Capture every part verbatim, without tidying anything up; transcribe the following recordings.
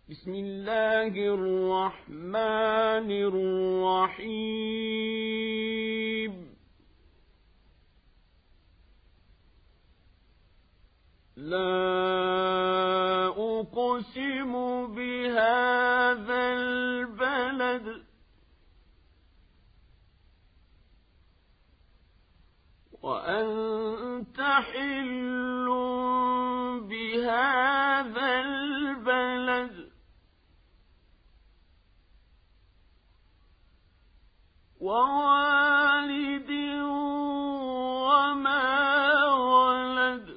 بسم الله الرحمن الرحيم لا أقسم بهذا البلد وأنت حل بهذا البلد ووالد وما ولد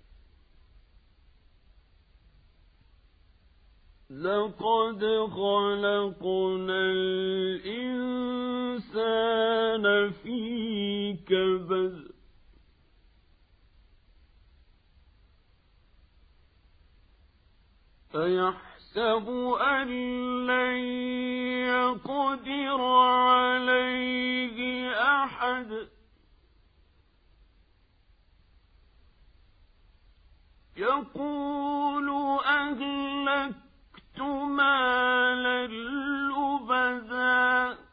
لقد خلقنا الإنسان في كبد أيحسب أن لن يقدر عليه أحد يقول أهلكت مالا لبدا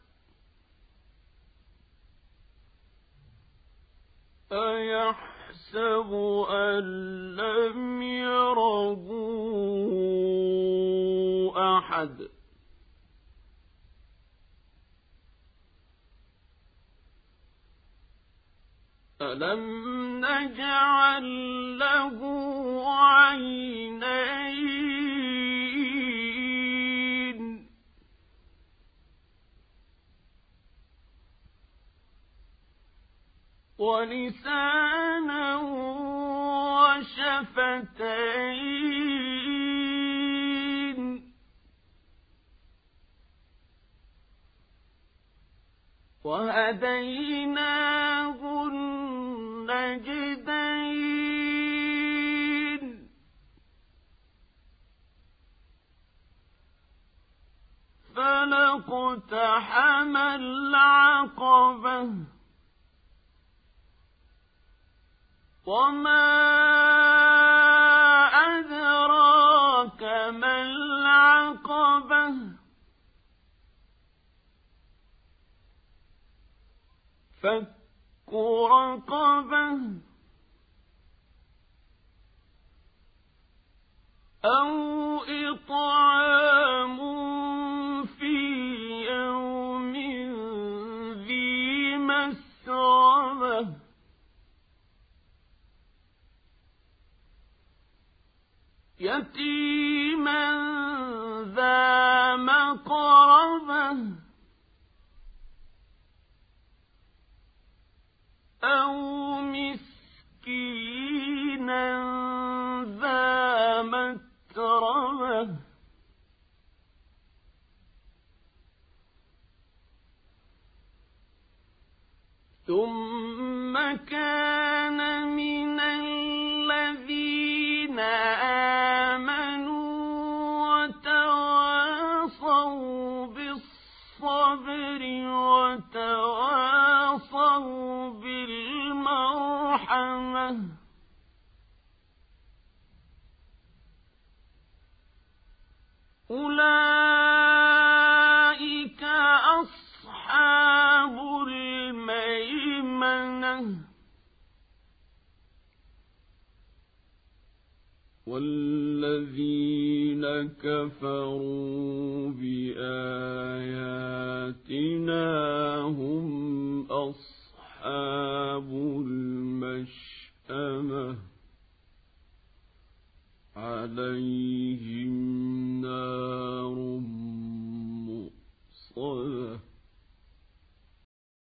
أيحسب أن لم يره أحد ألم نجعل له عينين ولسانا وشفتين وهديناه النجدين فلاقتحم العقبة وما أدراك ما العقبة فك رقبة أو إطعام في يوم ذي مسغبة يتيما ذا مقربة أو مسكينا ذا متربة ثم كان من الذين آمنوا وتواصوا بالصبر وتواصوا بالمرحمة أولئك أصحاب الميمنة والذين كفروا بآياتنا هم أصحاب المشأمة عليهم